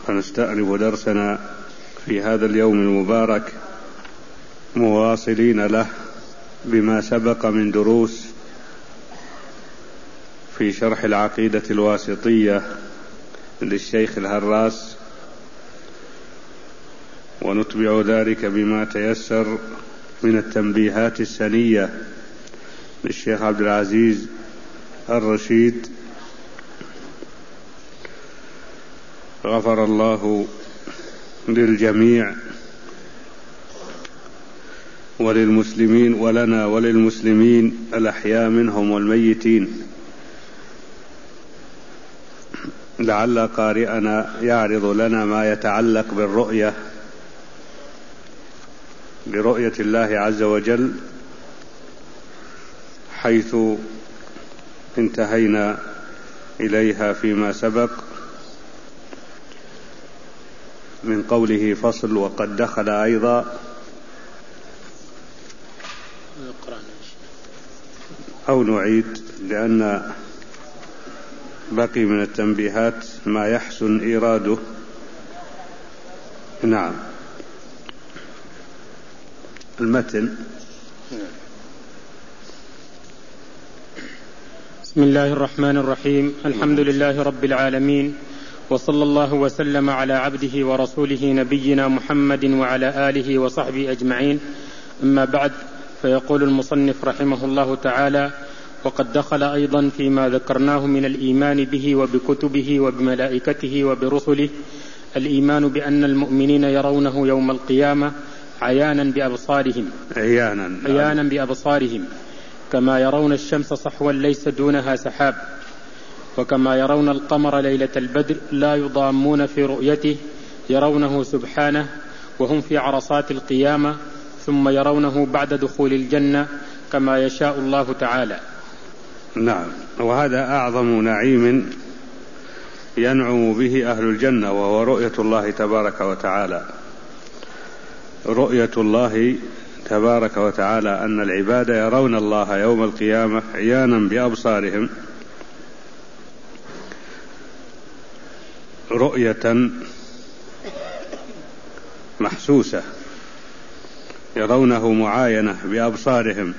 فنستأنف درسنا في هذا اليوم المبارك مواصلين له بما سبق من دروس في شرح العقيدة الواسطية للشيخ الهراس، ونتبع ذلك بما تيسر من التنبيهات السنية للشيخ عبد العزيز الرشيد غفر الله للجميع وللمسلمين ولنا وللمسلمين الأحياء منهم والميتين. لعل قارئنا يعرض لنا ما يتعلق برؤية الله عز وجل، حيث انتهينا إليها فيما سبق من قوله فصل وقد دخل أيضا، أو نعيد لأن بقي من التنبيهات ما يحسن إيراده. نعم، المتن. بسم الله الرحمن الرحيم. الحمد لله رب العالمين، وصلى الله وسلم على عبده ورسوله نبينا محمد وعلى آله وصحبه أجمعين. أما بعد، فيقول المصنف رحمه الله تعالى: وقد دخل أيضا فيما ذكرناه من الإيمان به وبكتبه وبملائكته وبرسله الإيمان بأن المؤمنين يرونه يوم القيامة عيانا بأبصارهم كما يرون الشمس صحوا ليس دونها سحاب، وكما يرون القمر ليلة البدر لا يضامون في رؤيته، يرونه سبحانه وهم في عرصات القيامة، ثم يرونه بعد دخول الجنة كما يشاء الله تعالى. نعم، وهذا أعظم نعيم ينعم به أهل الجنة، وهو رؤية الله تبارك وتعالى. رؤية الله تبارك وتعالى أن العباد يرون الله يوم القيامة عيانا بأبصارهم، رؤية محسوسة، يرونه معاينة بأبصارهم.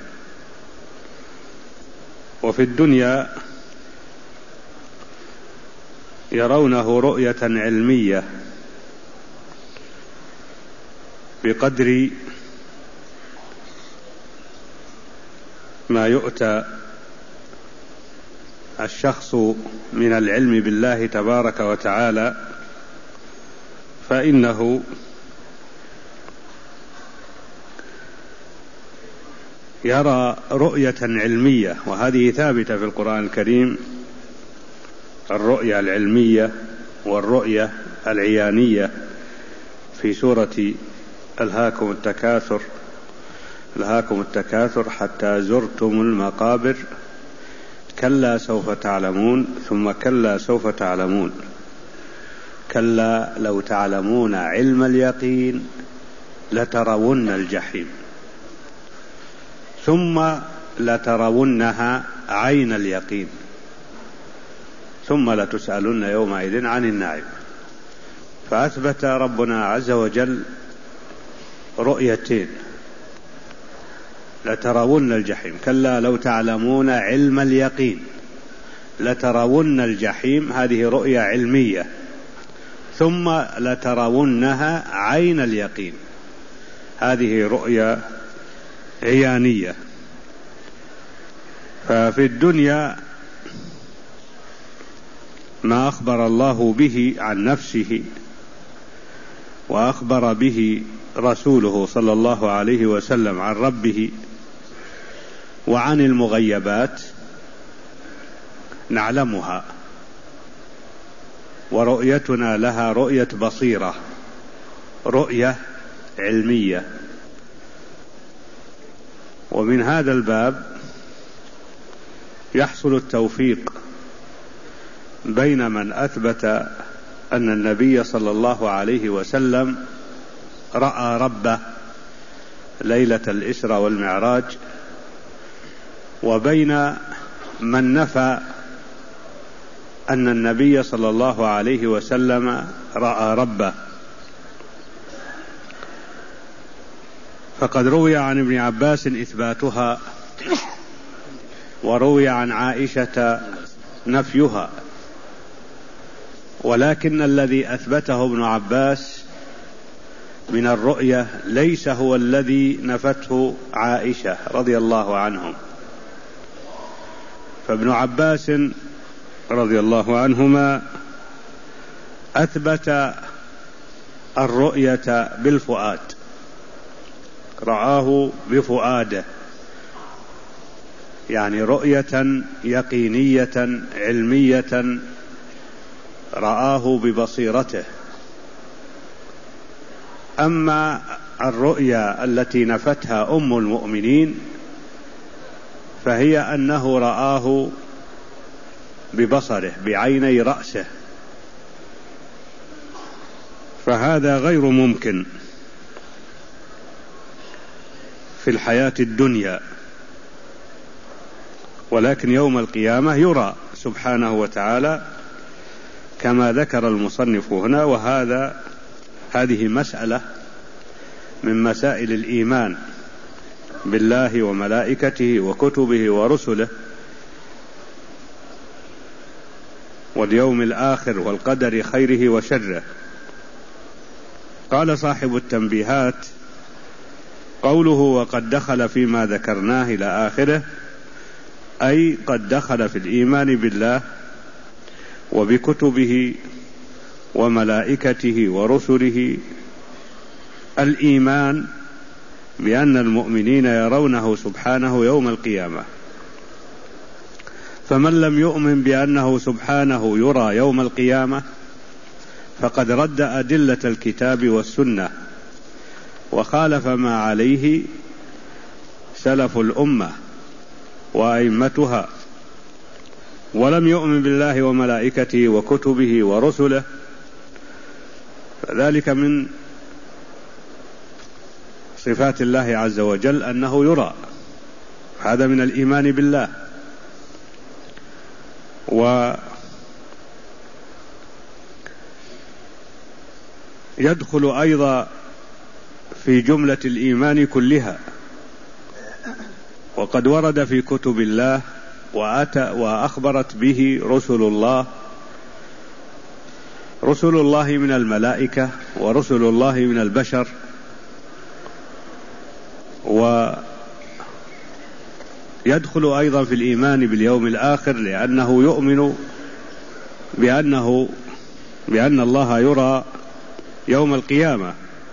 وفي الدنيا يرونه رؤية علمية بقدر ما يؤتى الشخص من العلم بالله تبارك وتعالى، فإنه يرى رؤية علمية، وهذه ثابتة في القرآن الكريم: الرؤية العلمية والرؤية العيانية في سورة ألهاكم التكاثر حتى زرتم المقابر كلا سوف تعلمون ثم كلا سوف تعلمون كلا لو تعلمون علم اليقين لترون الجحيم ثم لترونها عين اليقين ثم لتسألن يومئذ عن النعيم. فأثبت ربنا عز وجل رؤيتين: لترون الجحيم، كلا لو تعلمون علم اليقين لترون الجحيم، هذه رؤية علمية، ثم لترونها عين اليقين، هذه رؤية عيانية. ففي الدنيا ما أخبر الله به عن نفسه وأخبر به رسوله صلى الله عليه وسلم عن ربه وعن المغيبات نعلمها، ورؤيتنا لها رؤية بصيرة، رؤية علمية. ومن هذا الباب يحصل التوفيق بين من أثبت أن النبي صلى الله عليه وسلم رأى ربه ليلة الإسراء والمعراج، وبين من نفى أن النبي صلى الله عليه وسلم رأى ربه، فقد روي عن ابن عباس إثباتها، وروي عن عائشة نفيها، ولكن الذي أثبته ابن عباس من الرؤية ليس هو الذي نفته عائشة رضي الله عنهم. فابن عباس رضي الله عنهما أثبت الرؤية بالفؤاد، رآه بفؤاده، يعني رؤية يقينية علمية رآه ببصيرته. أما الرؤيا التي نفتها أم المؤمنين فهي أنه رآه ببصره بعيني رأسه، فهذا غير ممكن في الحياة الدنيا، ولكن يوم القيامة يرى سبحانه وتعالى كما ذكر المصنف هنا. هذه مسألة من مسائل الإيمان بالله وملائكته وكتبه ورسله واليوم الآخر والقدر خيره وشره. قال صاحب التنبيهات: قوله وقد دخل فيما ذكرناه إلى آخره، أي قد دخل في الإيمان بالله وبكتبه وملائكته ورسله الإيمان بأن المؤمنين يرونه سبحانه يوم القيامة. فمن لم يؤمن بأنه سبحانه يرى يوم القيامة فقد رد أدلة الكتاب والسنة وخالف ما عليه سلف الأمة وأئمتها، ولم يؤمن بالله وملائكته وكتبه ورسله، فذلك من صفات الله عز وجل أنه يرى، هذا من الإيمان بالله. ويدخل أيضا في جملة الإيمان كلها، وقد ورد في كتب الله وأخبرت به رسل الله من الملائكة ورسل الله من البشر، ويدخل أيضا في الإيمان باليوم الآخر لأنه يؤمن بأن الله يرى يوم القيامة.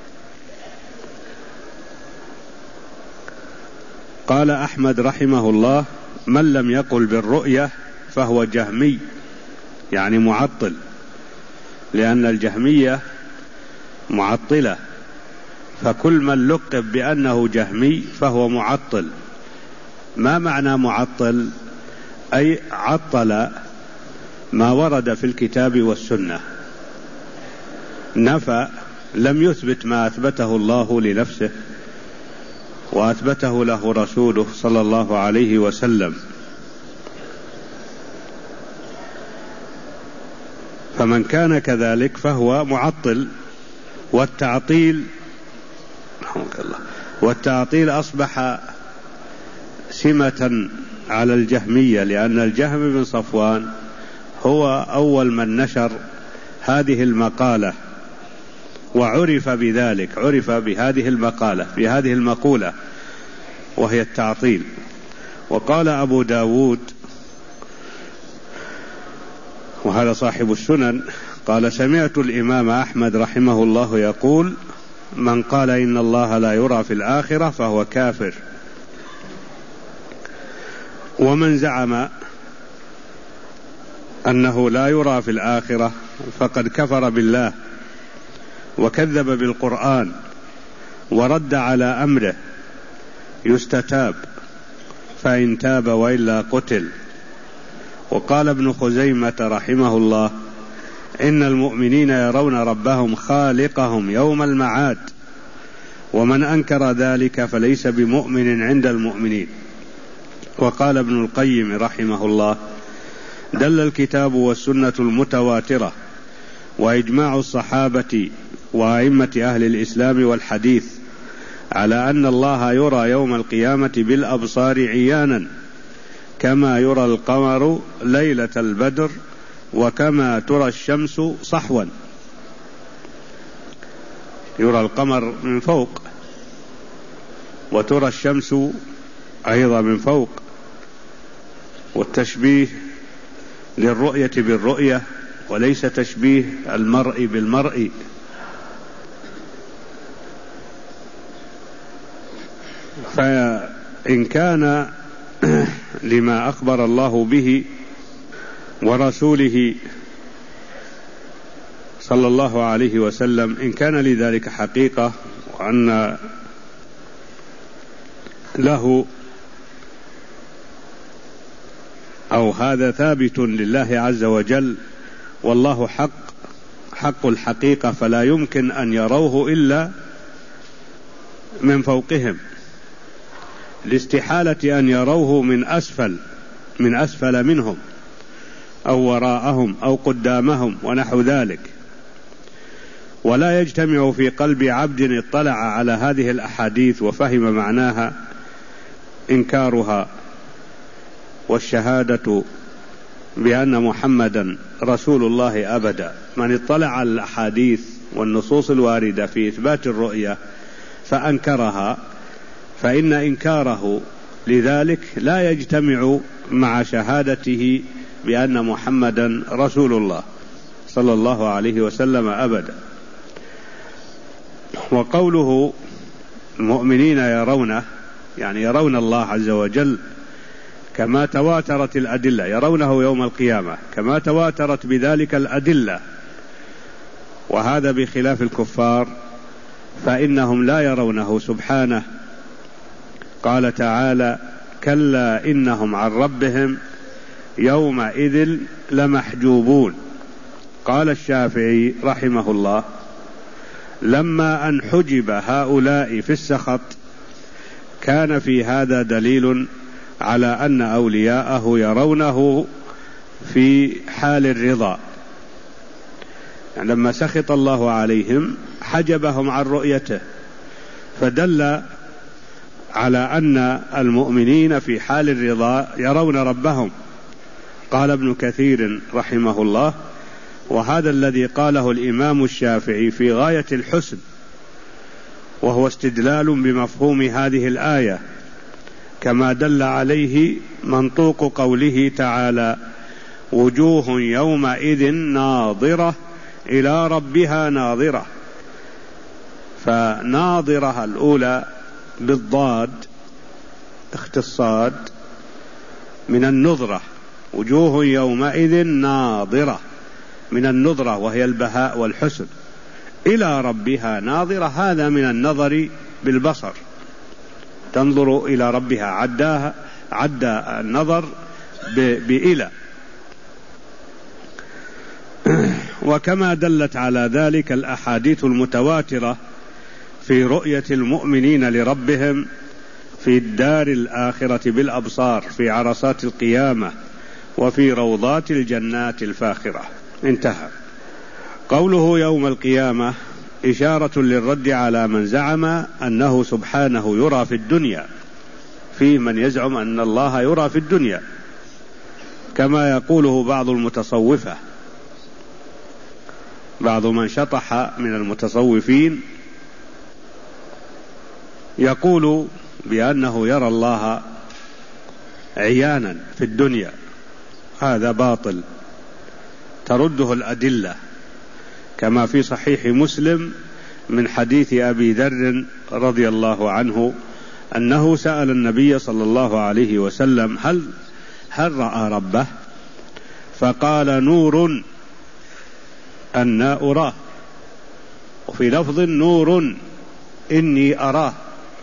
قال أحمد رحمه الله: من لم يقل بالرؤية فهو جهمي، يعني معطل، لأن الجهمية معطلة، فكل من لقب بأنه جهمي فهو معطل. ما معنى معطل؟ أي عطل ما ورد في الكتاب والسنة، نفى، لم يثبت ما أثبته الله لنفسه وأثبته له رسوله صلى الله عليه وسلم. فمن كان كذلك فهو معطل، والتعطيل أصبح سمة على الجهمية، لأن الجهم بن صفوان هو أول من نشر هذه المقالة وعرف بذلك، عرف بهذه المقولة وهي التعطيل. وقال أبو داود، وهذا صاحب السنن، قال: سمعت الإمام أحمد رحمه الله يقول: من قال إن الله لا يرى في الآخرة فهو كافر. ومن زعم أنه لا يرى في الآخرة فقد كفر بالله وكذب بالقرآن ورد على أمره، يستتاب، فإن تاب وإلا قتل. وقال ابن خزيمة رحمه الله: إن المؤمنين يرون ربهم خالقهم يوم المعاد، ومن أنكر ذلك فليس بمؤمن عند المؤمنين. وقال ابن القيم رحمه الله: دل الكتاب والسنة المتواترة وإجماع الصحابة وأئمة أهل الإسلام والحديث على أن الله يرى يوم القيامة بالأبصار عيانا كما يرى القمر ليلة البدر وكما ترى الشمس صحوا. يرى القمر من فوق وترى الشمس أيضا من فوق، والتشبيه للرؤية بالرؤية وليس تشبيه المرء بالمرء. فإن كان لما أخبر الله به ورسوله صلى الله عليه وسلم، إن كان لذلك حقيقة وأن له أو هذا ثابت لله عز وجل، والله حق الحقيقة، فلا يمكن أن يروه إلا من فوقهم، لاستحالة أن يروه من أسفل منهم أو وراءهم أو قدامهم ونحو ذلك. ولا يجتمع في قلب عبد اطلع على هذه الأحاديث وفهم معناها إنكارها والشهادة بأن محمدا رسول الله أبدا. من اطلع على الأحاديث والنصوص الواردة في إثبات الرؤية فأنكرها، فإن إنكاره لذلك لا يجتمع مع شهادته بأن محمدا رسول الله صلى الله عليه وسلم أبدا. وقوله المؤمنين يرونه، يعني يرون الله عز وجل كما تواترت الأدلة، يرونه يوم القيامة كما تواترت بذلك الأدلة، وهذا بخلاف الكفار فإنهم لا يرونه سبحانه. قال تعالى: كلا إنهم عن ربهم يومئذ لمحجوبون. قال الشافعي رحمه الله: لما أن حجب هؤلاء في السخط كان في هذا دليل على أن أولياءه يرونه في حال الرضا، يعني لما سخط الله عليهم حجبهم عن رؤيته، فدل على أن المؤمنين في حال الرضا يرون ربهم. قال ابن كثير رحمه الله: وهذا الذي قاله الإمام الشافعي في غاية الحسن، وهو استدلال بمفهوم هذه الآية، كما دل عليه منطوق قوله تعالى: وجوه يومئذ ناظرة إلى ربها ناظرة. فناظرة الأولى بالضاد اختصاد من النظرة، وجوه يومئذ ناظرة من النظرة وهي البهاء والحسن، إلى ربها ناظرة هذا من النظر بالبصر، تنظر إلى ربها، عدى النظر بإلى. وكما دلت على ذلك الأحاديث المتواترة في رؤية المؤمنين لربهم في الدار الآخرة بالأبصار في عرصات القيامة وفي روضات الجنات الفاخرة. انتهى. قوله يوم القيامة إشارة للرد على من زعم أنه سبحانه يرى في الدنيا، في من يزعم أن الله يرى في الدنيا كما يقوله بعض المتصوفة، بعض من شطح من المتصوفين يقول بأنه يرى الله عيانا في الدنيا. هذا باطل، ترده الأدلة، كما في صحيح مسلم من حديث أبي ذر رضي الله عنه أنه سأل النبي صلى الله عليه وسلم: هل رأى ربه؟ فقال: نور أنا أراه، وفي لفظ نور إني أراه،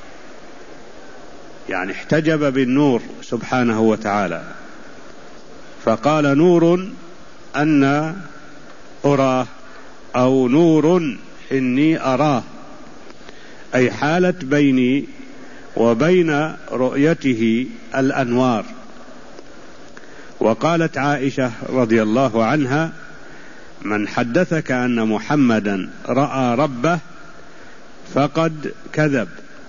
يعني احتجب بالنور سبحانه وتعالى. فقال: نور أنا أراه أو نور إني أراه، أي حالت بيني وبين رؤيته الأنوار. وقالت عائشة رضي الله عنها: من حدثك أن محمدا رأى ربه فقد كذب.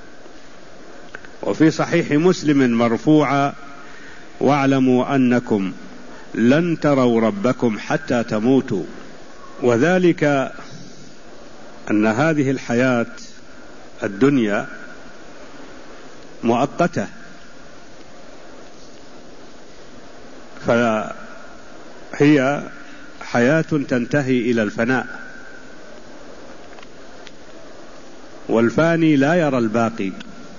وفي صحيح مسلم مرفوعا: واعلموا أنكم لن تروا ربكم حتى تموتوا. وذلك أن هذه الحياة الدنيا مؤقتة، فهي حياة تنتهي إلى الفناء، والفاني لا يرى الباقي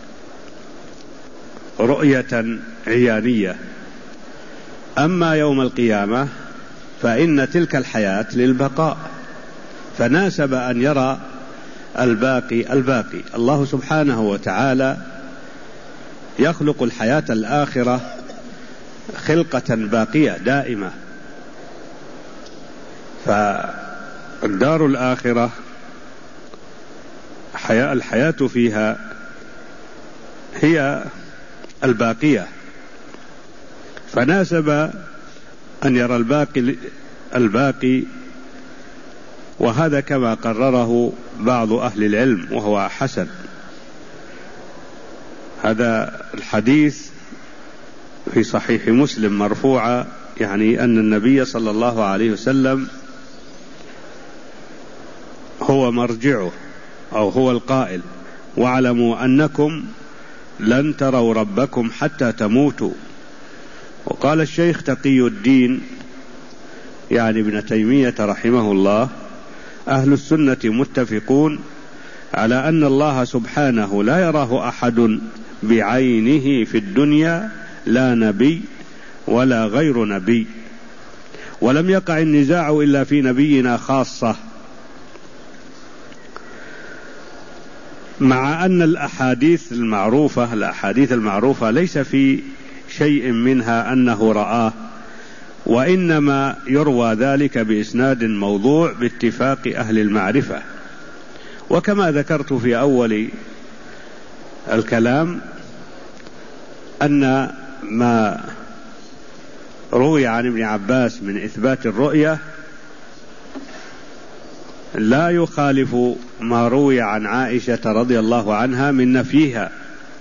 رؤية عيانية. أما يوم القيامة فإن تلك الحياة للبقاء، فناسب أن يرى الباقي. الله سبحانه وتعالى يخلق الحياة الآخرة خلقة باقية دائمة، فالدار الآخرة الحياة فيها هي الباقية، فناسب أن يرى الباقي، وهذا كما قرره بعض أهل العلم وهو حسن. هذا الحديث في صحيح مسلم مرفوعا، يعني أن النبي صلى الله عليه وسلم هو مرجعه أو هو القائل: واعلموا أنكم لن تروا ربكم حتى تموتوا. وقال الشيخ تقي الدين يعني ابن تيمية رحمه الله: أهل السنة متفقون على أن الله سبحانه لا يراه أحد بعينه في الدنيا، لا نبي ولا غير نبي، ولم يقع النزاع إلا في نبينا خاصة، مع أن الأحاديث المعروفة ليس في شيء منها أنه رآه، وإنما يروى ذلك بإسناد موضوع باتفاق أهل المعرفة. وكما ذكرت في أول الكلام أن ما روي عن ابن عباس من إثبات الرؤية لا يخالف ما روي عن عائشة رضي الله عنها من نفيها،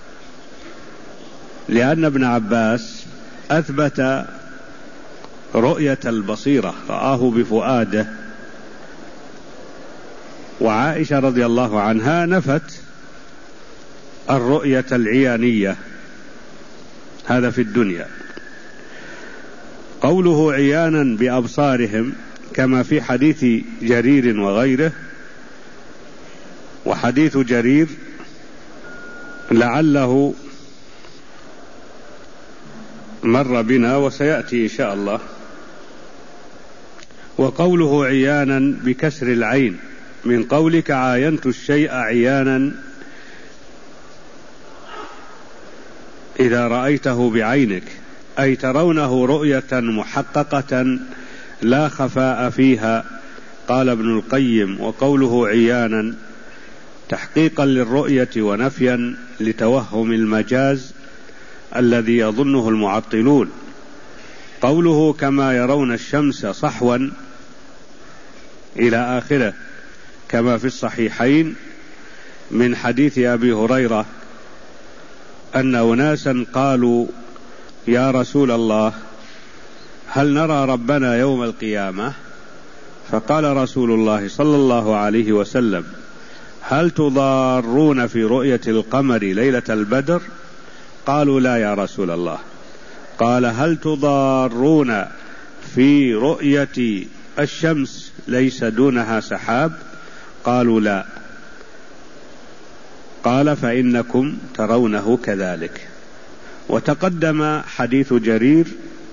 لأن ابن عباس أثبت رؤية البصيرة، رآه بفؤاده، وعائشة رضي الله عنها نفت الرؤية العيانية، هذا في الدنيا. قوله عيانا بأبصارهم كما في حديث جرير وغيره، وحديث جرير لعله مر بنا وسيأتي إن شاء الله. وقوله عيانا بكسر العين من قولك عاينت الشيء عيانا، إذا رأيته بعينك، أي ترونه رؤية محققة لا خفاء فيها. قال ابن القيم: وقوله عيانا تحقيقا للرؤية ونفيا لتوهم المجاز الذي يظنه المعطلون. قوله كما يرون الشمس صحوا إلى آخره، كما في الصحيحين من حديث أبي هريرة أن أناسا قالوا: يا رسول الله، هل نرى ربنا يوم القيامة؟ فقال رسول الله صلى الله عليه وسلم: هل تضارون في رؤية القمر ليلة البدر؟ قالوا: لا يا رسول الله. قال: هل تضارون في رؤية الشمس ليس دونها سحاب؟ قالوا: لا. قال: فإنكم ترونه كذلك. وتقدم حديث جرير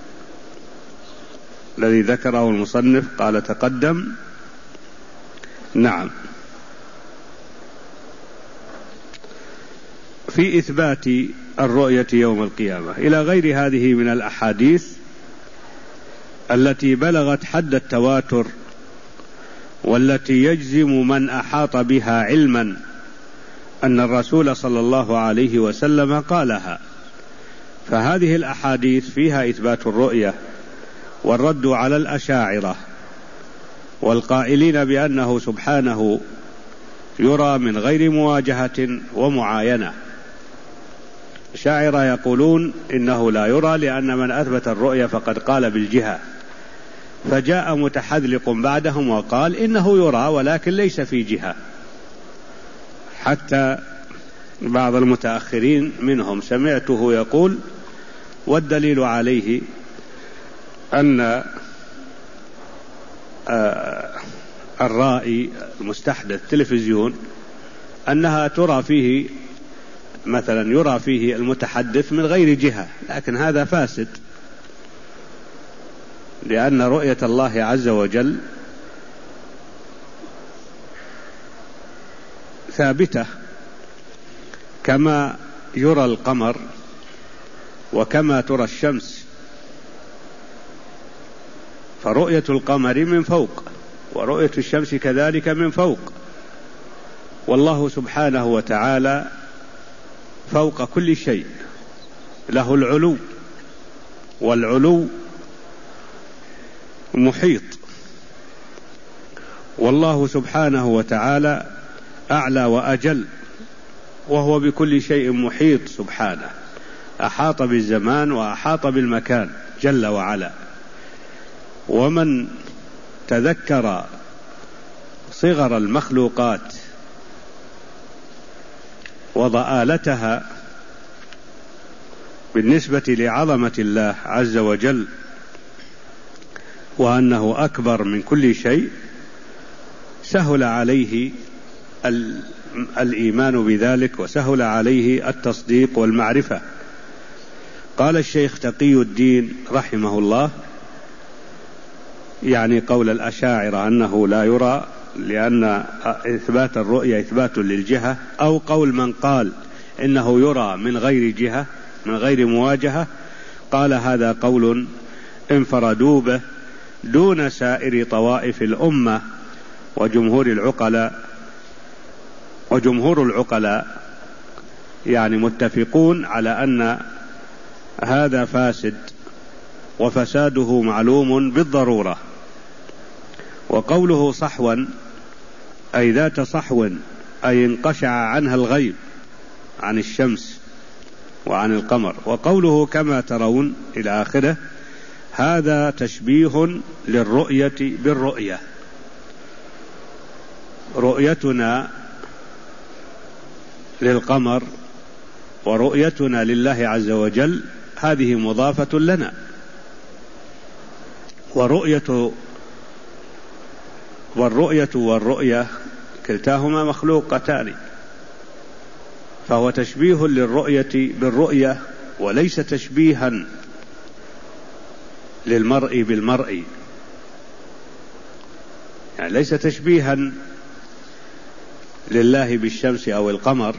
الذي ذكره المصنف، قال تقدم. نعم. في إثبات الرؤية يوم القيامة إلى غير هذه من الأحاديث التي بلغت حد التواتر، والتي يجزم من أحاط بها علما أن الرسول صلى الله عليه وسلم قالها. فهذه الأحاديث فيها إثبات الرؤية والرد على الأشاعرة والقائلين بأنه سبحانه يرى من غير مواجهة ومعاينة. الأشاعرة يقولون إنه لا يرى لأن من أثبت الرؤية فقد قال بالجهة، فجاء متحذلق بعدهم وقال إنه يرى ولكن ليس في جهة. حتى بعض المتأخرين منهم سمعته يقول: والدليل عليه أن الرائي المستحدث تلفزيون أنها ترى فيه مثلا يرى فيه المتحدث من غير جهة، لكن هذا فاسد، لأن رؤية الله عز وجل ثابتة كما يرى القمر وكما ترى الشمس، فرؤية القمر من فوق ورؤية الشمس كذلك من فوق، والله سبحانه وتعالى فوق كل شيء، له العلو، والعلو محيط، والله سبحانه وتعالى أعلى وأجل، وهو بكل شيء محيط سبحانه، أحاط بالزمان وأحاط بالمكان جل وعلا. ومن تذكر صغر المخلوقات وضآلتها بالنسبة لعظمة الله عز وجل وأنه أكبر من كل شيء، سهل عليه الإيمان بذلك وسهل عليه التصديق والمعرفة. قال الشيخ تقي الدين رحمه الله، يعني قول الأشاعرة أنه لا يرى لأن إثبات الرؤية إثبات للجهة، أو قول من قال إنه يرى من غير جهة من غير مواجهة، قال هذا قول انفردوا به دون سائر طوائف الأمة وجمهور العقلاء يعني متفقون على أن هذا فاسد وفساده معلوم بالضرورة. وقوله صحوا أي ذات صحو أي انقشع عنها الغيب عن الشمس وعن القمر. وقوله كما ترون إلى آخره هذا تشبيه للرؤية بالرؤية، رؤيتنا للقمر ورؤيتنا لله عز وجل هذه مضافة لنا، والرؤية كلتاهما مخلوقتان، فهو تشبيه للرؤية بالرؤية وليس تشبيها للمرء بالمرء، يعني ليس تشبيها لله بالشمس أو القمر،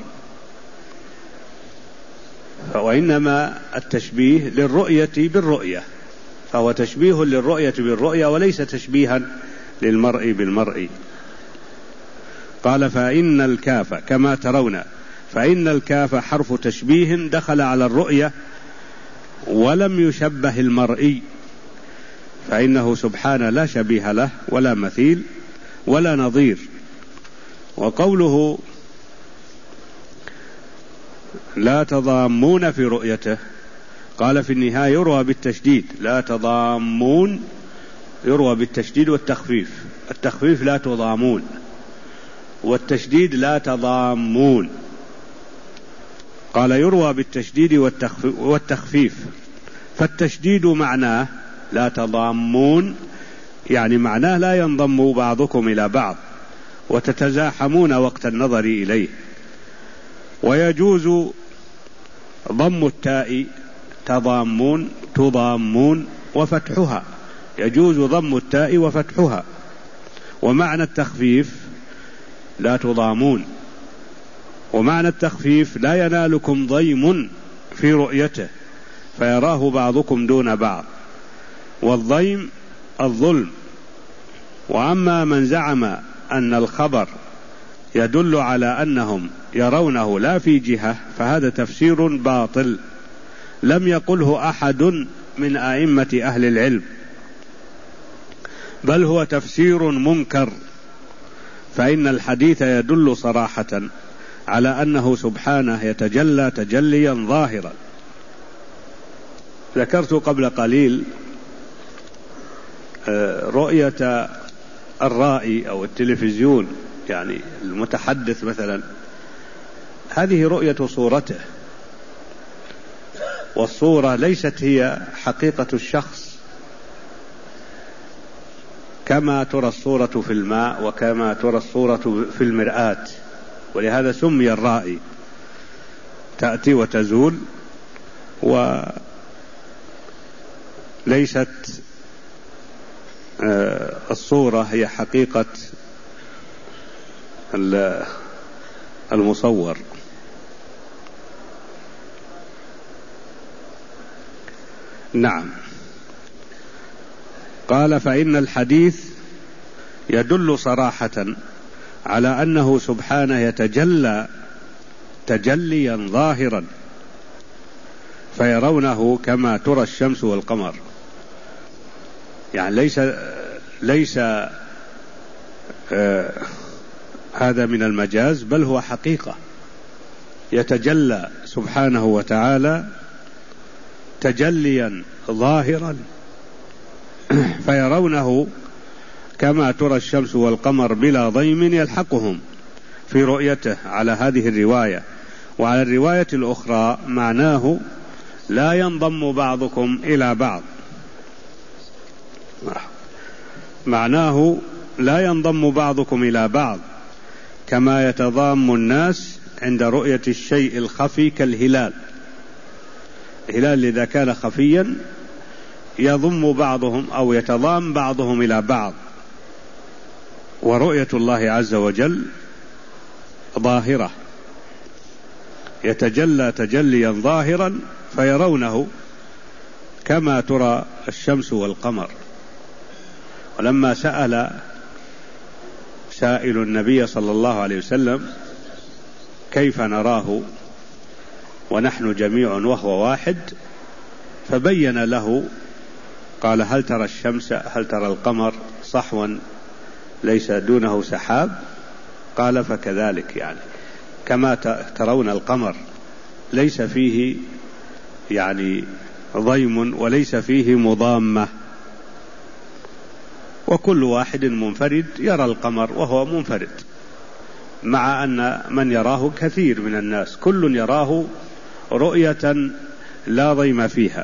وإنما التشبيه للرؤية بالرؤية، فهو تشبيه للرؤية بالرؤية وليس تشبيها للمرء بالمرء. قال فإن الكاف كما ترون، فإن الكاف حرف تشبيه دخل على الرؤية ولم يشبه المرئي، فإنه سبحانه لا شبيه له ولا مثيل ولا نظير. وقوله لا تضامون في رؤيته، قال في النهاية يروى بالتشديد، لا تضامون يروى بالتشديد والتخفيف، التخفيف لا تضامون والتشديد لا تضامون. قال يروى بالتشديد والتخفيف، فالتشديد معناه لا تضامون يعني معناه لا ينضم بعضكم إلى بعض وتتزاحمون وقت النظر إليه. ويجوز ضم التاء تضامون تضامون وفتحها، يجوز ضم التاء وفتحها. ومعنى التخفيف لا تضامون، ومعنى التخفيف لا ينالكم ضيم في رؤيته فيراه بعضكم دون بعض، والضيم الظلم. وأما من زعم أن الخبر يدل على أنهم يرونه لا في جهة فهذا تفسير باطل لم يقله أحد من أئمة أهل العلم، بل هو تفسير منكر، فإن الحديث يدل صراحة على أنه سبحانه يتجلى تجليا ظاهرا. ذكرت قبل قليل رؤية الرائي أو التلفزيون، يعني المتحدث مثلا، هذه رؤية صورته، والصورة ليست هي حقيقة الشخص كما ترى الصورة في الماء وكما ترى الصورة في المرآة، ولهذا سمي الرائي، تأتي وتزول، وليست الصورة هي حقيقة المصور. نعم. قال فإن الحديث يدل صراحة على أنه سبحانه يتجلى تجليا ظاهرا فيرونه كما ترى الشمس والقمر، يعني ليس هذا من المجاز، بل هو حقيقة، يتجلى سبحانه وتعالى تجليا ظاهرا فيرونه كما ترى الشمس والقمر بلا ضيم يلحقهم في رؤيته على هذه الرواية. وعلى الرواية الأخرى معناه لا ينضم بعضكم إلى بعض، معناه لا ينضم بعضكم إلى بعض كما يتضام الناس عند رؤية الشيء الخفي كالهلال. الهلال إذا كان خفيا يضم بعضهم أو يتضام بعضهم إلى بعض، ورؤية الله عز وجل ظاهرة، يتجلى تجليا ظاهرا فيرونه كما ترى الشمس والقمر. ولما سأل سائل النبي صلى الله عليه وسلم كيف نراه ونحن جميع وهو واحد، فبين له، قال هل ترى الشمس هل ترى القمر صحوا ليس دونه سحاب؟ قال فكذلك، يعني كما ترون القمر ليس فيه يعني ضيم وليس فيه مضامة، وكل واحد منفرد يرى القمر وهو منفرد، مع أن من يراه كثير من الناس، كل يراه رؤية لا ضيم فيها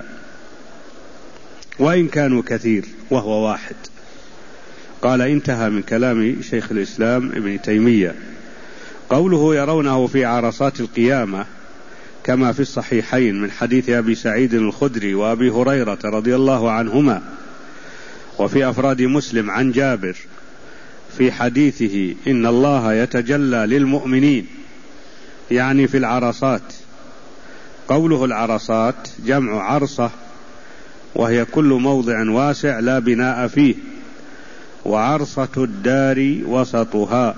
وإن كانوا كثير وهو واحد. قال انتهى من كلام شيخ الإسلام ابن تيمية. قوله يرونه في عرصات القيامة كما في الصحيحين من حديث أبي سعيد الخدري وأبي هريرة رضي الله عنهما، وفي أفراد مسلم عن جابر في حديثه إن الله يتجلى للمؤمنين، يعني في العرصات. قوله العرصات جمع عرصة، وهي كل موضع واسع لا بناء فيه، وعرصة الدار وسطها.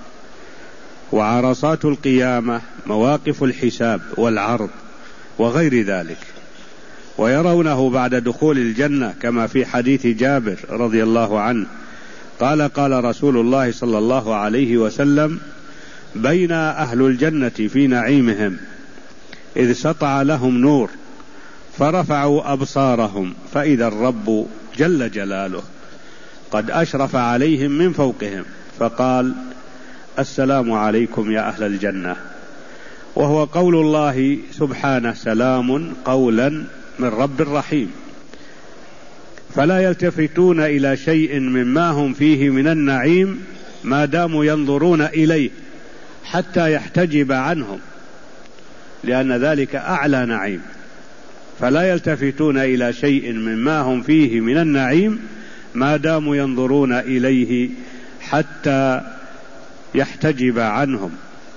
وعرصات القيامة مواقف الحساب والعرض وغير ذلك. ويرونه بعد دخول الجنة كما في حديث جابر رضي الله عنه قال قال رسول الله صلى الله عليه وسلم بين أهل الجنة في نعيمهم إذ سطع لهم نور فرفعوا أبصارهم فإذا الرب جل جلاله قد أشرف عليهم من فوقهم فقال السلام عليكم يا أهل الجنة. وهو قول الله سبحانه سلام قولا من رب رحيم، فلا يلتفتون إلى شيء مما هم فيه من النعيم ما داموا ينظرون إليه حتى يحتجب عنهم، لأن ذلك أعلى نعيم. فلا يلتفتون إلى شيء مما هم فيه من النعيم ما داموا ينظرون إليه حتى يحتجب عنهم،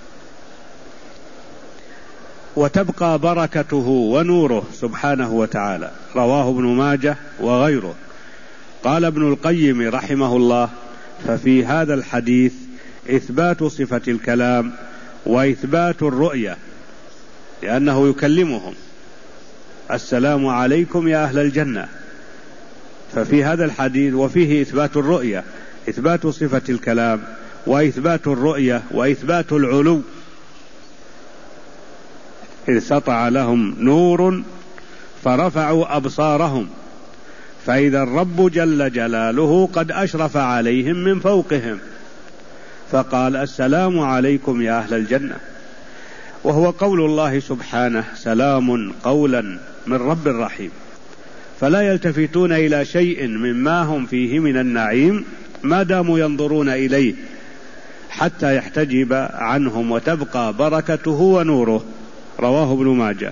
وتبقى بركته ونوره سبحانه وتعالى. رواه ابن ماجه وغيره. قال ابن القيم رحمه الله ففي هذا الحديث إثبات صفة الكلام وإثبات الرؤية، لأنه يكلمهم السلام عليكم يا أهل الجنة، ففي هذا الحديث وفيه إثبات الرؤية، إثبات صفة الكلام، وإثبات الرؤية، وإثبات العلو. إذ سطع لهم نور فرفعوا أبصارهم فإذا الرب جل جلاله قد أشرف عليهم من فوقهم فقال السلام عليكم يا أهل الجنة، وهو قول الله سبحانه سلام قولا من رب رحيم. فلا يلتفتون إلى شيء مما هم فيه من النعيم ما داموا ينظرون إليه حتى يحتجب عنهم وتبقى بركته ونوره. رواه ابن ماجه.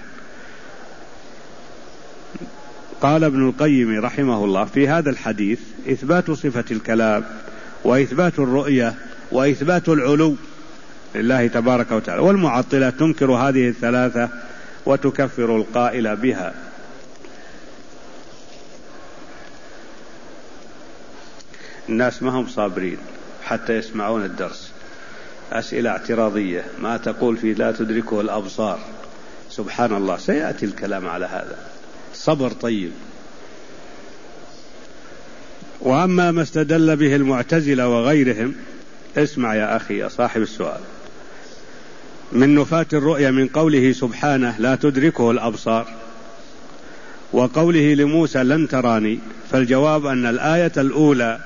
قال ابن القيم رحمه الله في هذا الحديث إثبات صفة الكلام وإثبات الرؤية وإثبات العلو لله تبارك وتعالى، والمعطلة تنكر هذه الثلاثة وتكفر القائل بها. الناس ما هم صابرين حتى يسمعون الدرس، أسئلة اعتراضية، ما تقول في لا تدركه الأبصار، سبحان الله سيأتي الكلام على هذا، صبر طيب. وأما ما استدل به المعتزلة وغيرهم، اسمع يا أخي يا صاحب السؤال، من نفاة الرؤيا من قوله سبحانه لا تدركه الأبصار وقوله لموسى لن تراني، فالجواب أن الآية الأولى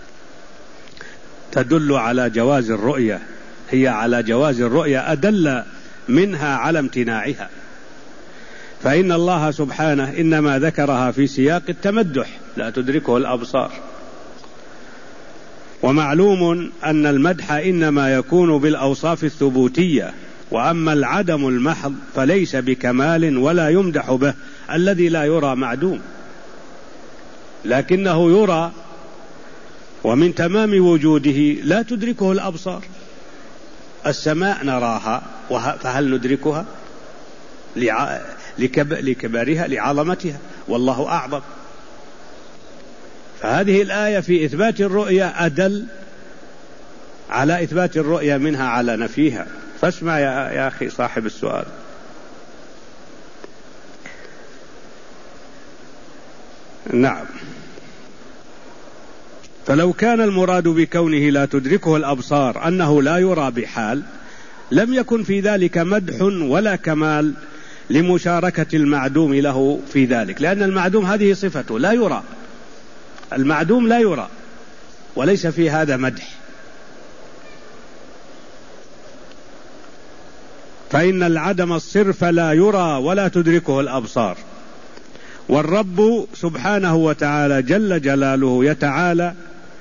تدل على جواز الرؤية، هي على جواز الرؤية أدل منها على امتناعها، فإن الله سبحانه إنما ذكرها في سياق التمدح لا تدركه الأبصار. ومعلوم أن المدح إنما يكون بالأوصاف الثبوتية، وأما العدم المحض فليس بكمال ولا يمدح به، الذي لا يرى معدوم لكنه يرى، ومن تمام وجوده لا تدركه الأبصار. السماء نراها فهل ندركها؟ لكبرها لعظمتها، والله أعظم. فهذه الآية في إثبات الرؤية أدل على إثبات الرؤية منها على نفيها. فاسمع يا أخي صاحب السؤال، نعم، فلو كان المراد بكونه لا تدركه الأبصار أنه لا يرى بحال لم يكن في ذلك مدح ولا كمال لمشاركة المعدوم له في ذلك، لأن المعدوم هذه صفته لا يرى، المعدوم لا يرى وليس في هذا مدح. فإن العدم الصرف لا يرى ولا تدركه الأبصار، والرب سبحانه وتعالى جل جلاله يتعالى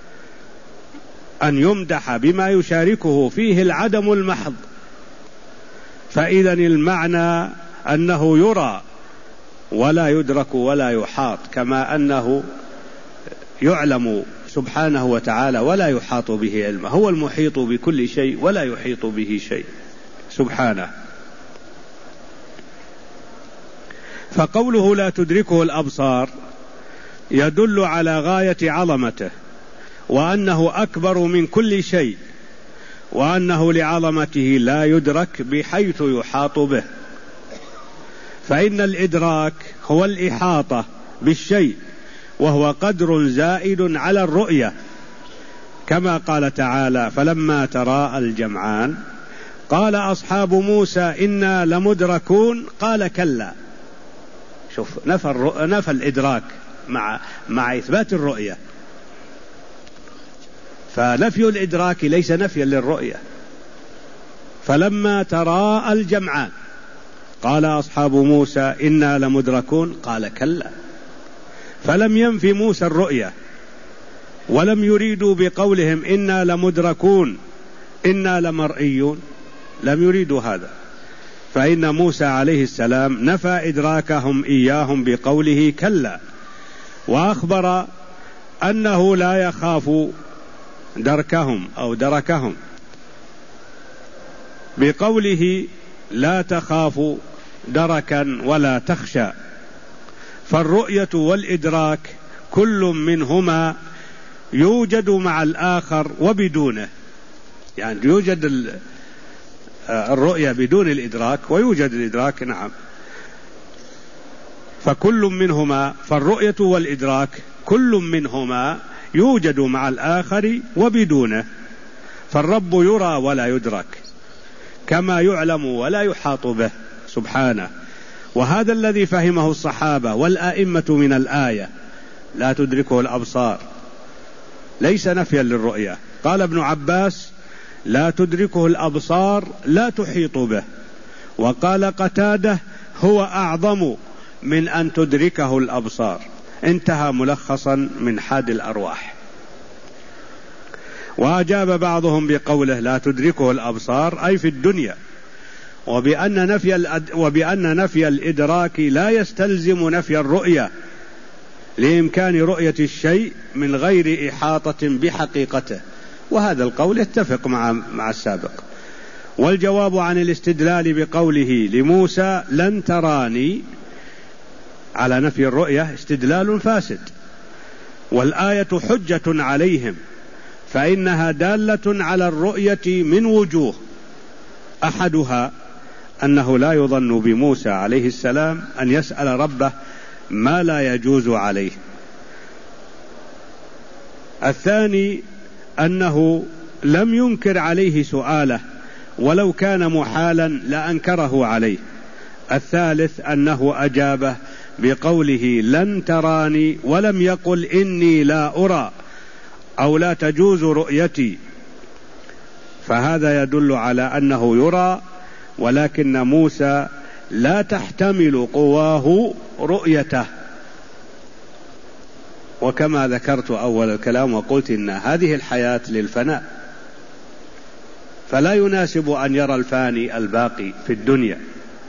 أن يمدح بما يشاركه فيه العدم المحض، فإذا المعنى أنه يرى ولا يدرك ولا يحاط، كما أنه يعلم سبحانه وتعالى ولا يحاط به علمه، هو المحيط بكل شيء ولا يحيط به شيء سبحانه. فقوله لا تدركه الأبصار يدل على غاية عظمته، وأنه أكبر من كل شيء، وأنه لعظمته لا يدرك بحيث يحاط به. فإن الإدراك هو الإحاطة بالشيء، وهو قدر زائد على الرؤية، كما قال تعالى فلما تراءى الجمعان قال أصحاب موسى إنا لمدركون قال كلا. شوف نفى الإدراك مع إثبات الرؤية، فنفي الإدراك ليس نفيا للرؤية. فلما تراءى الجمعان قال أصحاب موسى إنا لمدركون قال كلا، فلم ينف موسى الرؤية، ولم يريدوا بقولهم إنا لمدركون إنا لمرئيون، لم يريدوا هذا، فإن موسى عليه السلام نفى إدراكهم إياهم بقوله كلا، وأخبر أنه لا يخاف دركهم أو دركهم بقوله لا تخاف دركا ولا تخشى. فالرؤية والإدراك كل منهما يوجد مع الآخر وبدونه، يعني يوجد الرؤية بدون الإدراك ويوجد الإدراك، نعم، فكل منهما، فالرؤية والإدراك كل منهما يوجد مع الآخر وبدونه، فالرب يرى ولا يدرك، كما يعلم ولا يحاط به سبحانه. وهذا الذي فهمه الصحابة والآئمة من الآية، لا تدركه الأبصار، ليس نفيا للرؤية. قال ابن عباس: لا تدركه الأبصار لا تحيط به. وقال قتادة: هو أعظم من أن تدركه الأبصار. انتهى ملخصا من حاد الأرواح. وأجاب بعضهم بقوله: لا تدركه الأبصار أي في الدنيا، وبأن نفي الإدراك لا يستلزم نفي الرؤية، لإمكان رؤية الشيء من غير إحاطة بحقيقته. وهذا القول يتفق مع السابق. والجواب عن الاستدلال بقوله لموسى: لن تراني، على نفي الرؤية استدلال فاسد، والآية حجة عليهم، فإنها دالة على الرؤية من وجوه. أحدها أنه لا يظن بموسى عليه السلام أن يسأل ربه ما لا يجوز عليه. الثاني أنه لم ينكر عليه سؤاله، ولو كان محالا لأنكره عليه. الثالث أنه أجابه بقوله: لن تراني، ولم يقل إني لا أرى أو لا تجوز رؤيتي، فهذا يدل على أنه يرى، ولكن موسى لا تحتمل قواه رؤيته. وكما ذكرت أول الكلام وقلت إن هذه الحياة للفناء، فلا يناسب أن يرى الفاني الباقي في الدنيا،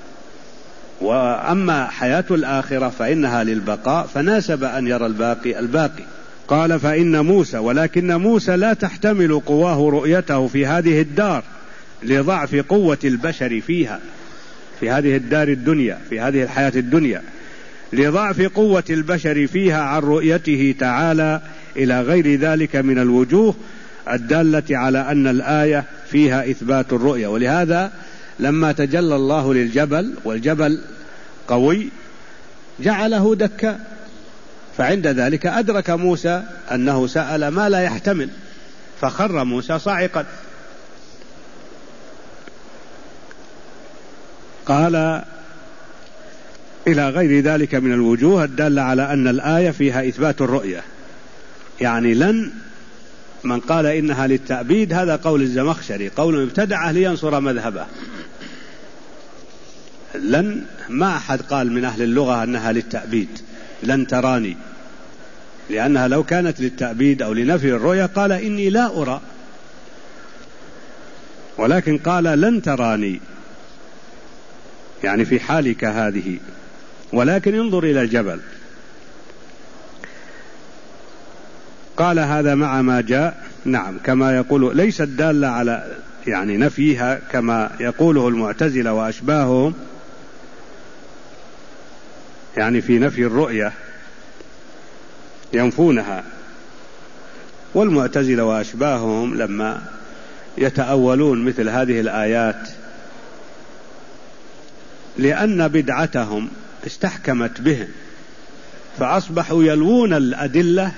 وأما حياة الآخرة فإنها للبقاء، فناسب أن يرى الباقي. قال: فإن موسى، ولكن موسى لا تحتمل قواه رؤيته في هذه الدار لضعف قوة البشر فيها، في هذه الدار الدنيا، في هذه الحياة الدنيا، لضعف قوة البشر فيها عن رؤيته تعالى إلى غير ذلك من الوجوه الدالة على أن الآية فيها إثبات الرؤية. ولهذا لما تجلى الله للجبل والجبل قوي جعله دكا، فعند ذلك أدرك موسى أنه سأل ما لا يحتمل، فخر موسى صاعقا. قال: إلى غير ذلك من الوجوه الدالة على أن الآية فيها إثبات الرؤية. يعني لن، من قال إنها للتأبيد هذا قول الزمخشري، قول ابتدعه لينصر مذهبه. لن، ما أحد قال من أهل اللغة أنها للتأبيد، لن تراني، لأنها لو كانت للتأبيد أو لنفي الرؤية قال إني لا أرى، ولكن قال لن تراني، يعني في حالك هذه، ولكن انظر إلى الجبل. قال: هذا مع ما جاء، نعم، كما يقول، ليس الدالة على يعني نفيها كما يقوله المعتزلة وأشباههم، يعني في نفي الرؤية ينفونها. والمعتزلة وأشباههم لما يتأولون مثل هذه الآيات لأن بدعتهم استحكمت بهم، فأصبحوا يلوون الأدلة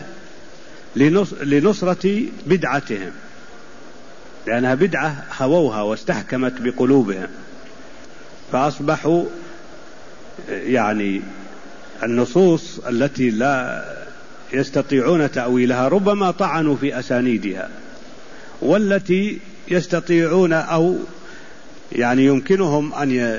لنصرة بدعتهم، لأنها بدعة هووها واستحكمت بقلوبهم، فأصبحوا يعني النصوص التي لا يستطيعون تأويلها ربما طعنوا في أسانيدها، والتي يستطيعون أو يعني يمكنهم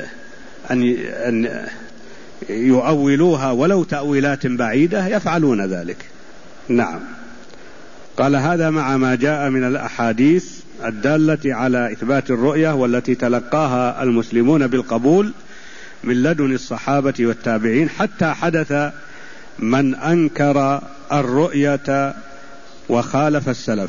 أن يؤولوها ولو تأويلات بعيدة يفعلون ذلك. نعم. قال: هذا مع ما جاء من الأحاديث الدالة على إثبات الرؤية، والتي تلقاها المسلمون بالقبول من لدن الصحابة والتابعين، حتى حدث من أنكر الرؤية وخالف السلف.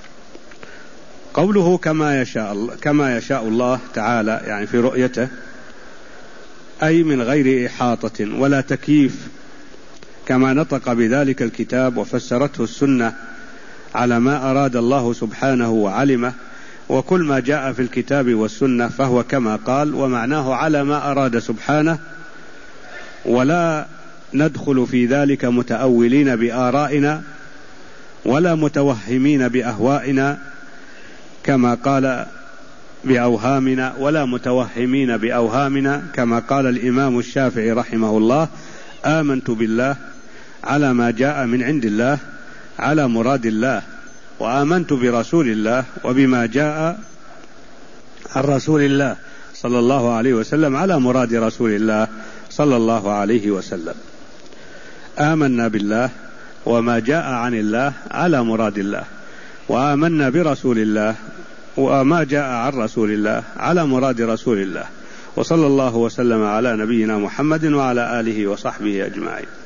قوله كما يشاء الله تعالى، يعني في رؤيته، أي من غير إحاطة ولا تكييف، كما نطق بذلك الكتاب وفسرته السنة على ما أراد الله سبحانه وعلمه. وكل ما جاء في الكتاب والسنة فهو كما قال، ومعناه على ما أراد سبحانه، ولا ندخل في ذلك متأولين بآرائنا ولا متوهمين بأهوائنا كما قال بأوهامنا، ولا متوهمين بأوهامنا كما قال الإمام الشافعي رحمه الله: آمنت بالله على ما جاء من عند الله على مراد الله، وآمنت برسول الله وبما جاء عن رسول الله صلى الله عليه وسلم على مراد رسول الله صلى الله عليه وسلم. آمنا بالله وما جاء عن الله على مراد الله، وآمنا برسول الله وما جاء عن رسول الله على مراد رسول الله. وصلى الله وسلم على نبينا محمد وعلى آله وصحبه أجمعين.